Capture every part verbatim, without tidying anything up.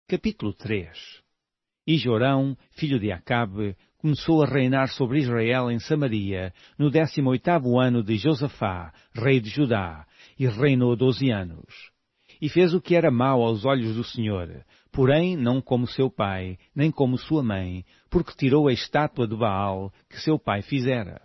Capítulo três. E Jorão, filho de Acabe, começou a reinar sobre Israel em Samaria, no décimo oitavo ano de Josafá, rei de Judá, e reinou doze anos. E fez o que era mau aos olhos do Senhor, porém não como seu pai, nem como sua mãe, porque tirou a estátua de Baal que seu pai fizera.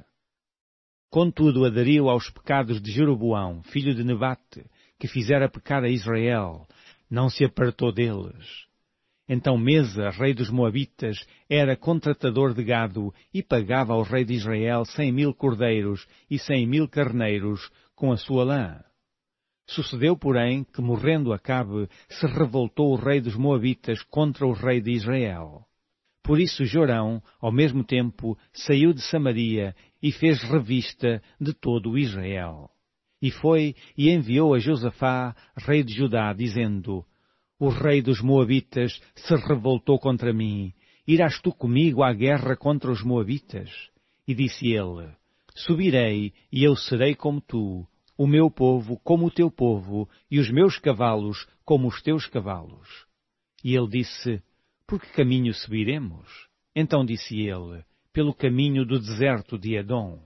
Contudo aderiu aos pecados de Jeroboão, filho de Nebate, que fizera pecar a Israel, não se apartou deles. Então Mesa, rei dos Moabitas, era contratador de gado e pagava ao rei de Israel cem mil cordeiros e cem mil carneiros com a sua lã. Sucedeu, porém, que morrendo Acabe, se revoltou o rei dos Moabitas contra o rei de Israel. Por isso Jorão, ao mesmo tempo, saiu de Samaria e fez revista de todo o Israel. E foi e enviou a Josafá, rei de Judá, dizendo: O rei dos Moabitas se revoltou contra mim. Irás tu comigo à guerra contra os Moabitas? E disse ele: Subirei, e eu serei como tu, o meu povo como o teu povo, e os meus cavalos como os teus cavalos. E ele disse: Por que caminho subiremos? Então disse ele: Pelo caminho do deserto de Edom.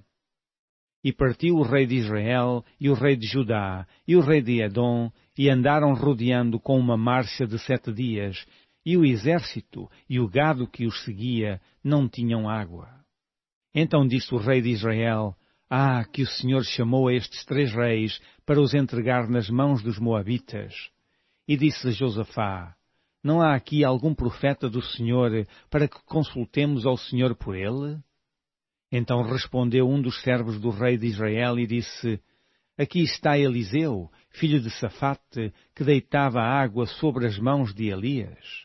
E partiu o rei de Israel, e o rei de Judá, e o rei de Edom, e andaram rodeando com uma marcha de sete dias, e o exército e o gado que os seguia não tinham água. Então disse o rei de Israel: Ah, que o Senhor chamou a estes três reis para os entregar nas mãos dos Moabitas. E disse Josafá: Não há aqui algum profeta do Senhor para que consultemos ao Senhor por ele? Então respondeu um dos servos do rei de Israel e disse: Aqui está Eliseu, filho de Safate, que deitava água sobre as mãos de Elias.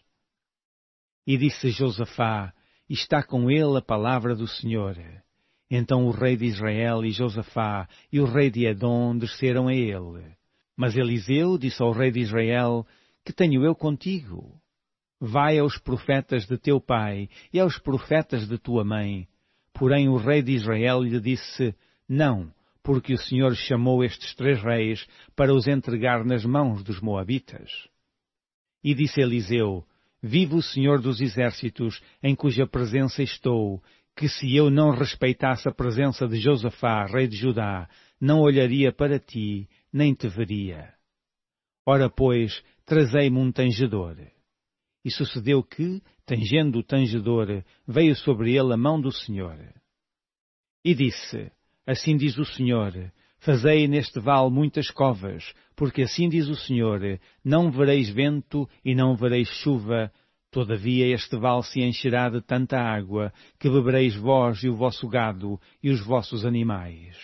E disse Josafá: Está com ele a palavra do Senhor. Então o rei de Israel e Josafá e o rei de Edom desceram a ele. Mas Eliseu disse ao rei de Israel: Que tenho eu contigo? Vai aos profetas de teu pai e aos profetas de tua mãe. Porém o rei de Israel lhe disse: Não, porque o Senhor chamou estes três reis para os entregar nas mãos dos Moabitas. E disse Eliseu: Vive o Senhor dos exércitos, em cuja presença estou, que se eu não respeitasse a presença de Josafá, rei de Judá, não olharia para ti, nem te veria. Ora, pois, trazei-me um tangedor. E sucedeu que, tangendo o tangedor, veio sobre ele a mão do Senhor. E disse: Assim diz o Senhor: Fazei neste vale muitas covas, porque assim diz o Senhor: Não vereis vento e não vereis chuva, todavia este vale se encherá de tanta água, que bebereis vós e o vosso gado e os vossos animais.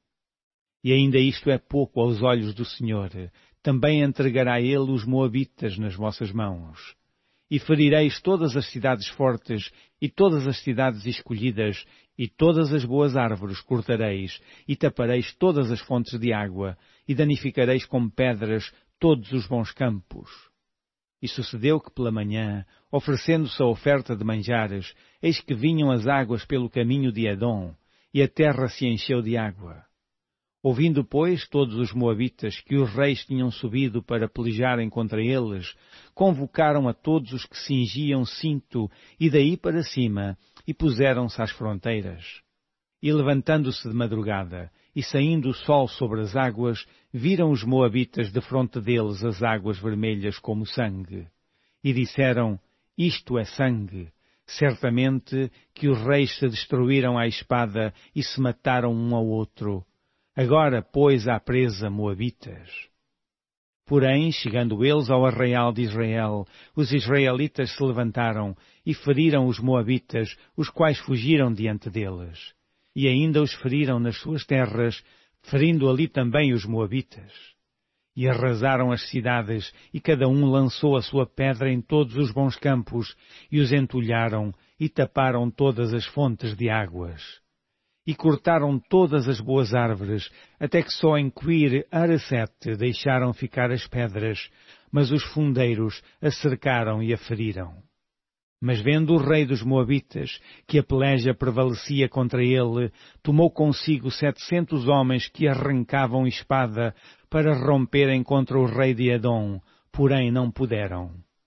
E ainda isto é pouco aos olhos do Senhor, também entregará ele os Moabitas nas vossas mãos. E ferireis todas as cidades fortes, e todas as cidades escolhidas, e todas as boas árvores cortareis, e tapareis todas as fontes de água, e danificareis com pedras todos os bons campos. E sucedeu que pela manhã, oferecendo-se a oferta de manjares, eis que vinham as águas pelo caminho de Edom, e a terra se encheu de água. Ouvindo, pois, todos os moabitas que os reis tinham subido para pelejarem contra eles, convocaram a todos os que cingiam cinto, e daí para cima, e puseram-se às fronteiras. E levantando-se de madrugada, e saindo o sol sobre as águas, viram os moabitas defronte deles as águas vermelhas como sangue. E disseram: Isto é sangue. Certamente que os reis se destruíram à espada e se mataram um ao outro. Agora, pois, há presa moabitas. Porém, chegando eles ao arraial de Israel, os israelitas se levantaram e feriram os moabitas, os quais fugiram diante deles. E ainda os feriram nas suas terras, ferindo ali também os moabitas. E arrasaram as cidades, e cada um lançou a sua pedra em todos os bons campos, e os entulharam, e taparam todas as fontes de águas. E cortaram todas as boas árvores, até que só em Quir-Haresete deixaram ficar as pedras, mas os fundeiros a cercaram e a feriram. Mas vendo o rei dos Moabitas, que a peleja prevalecia contra ele, tomou consigo setecentos homens que arrancavam espada para romperem contra o rei de Edom, porém não puderam.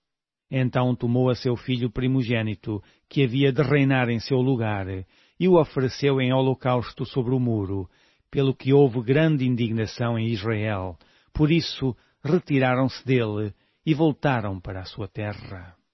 Então tomou a seu filho primogênito, que havia de reinar em seu lugar, e o ofereceu em holocausto sobre o muro, pelo que houve grande indignação em Israel. Por isso retiraram-se dele e voltaram para a sua terra.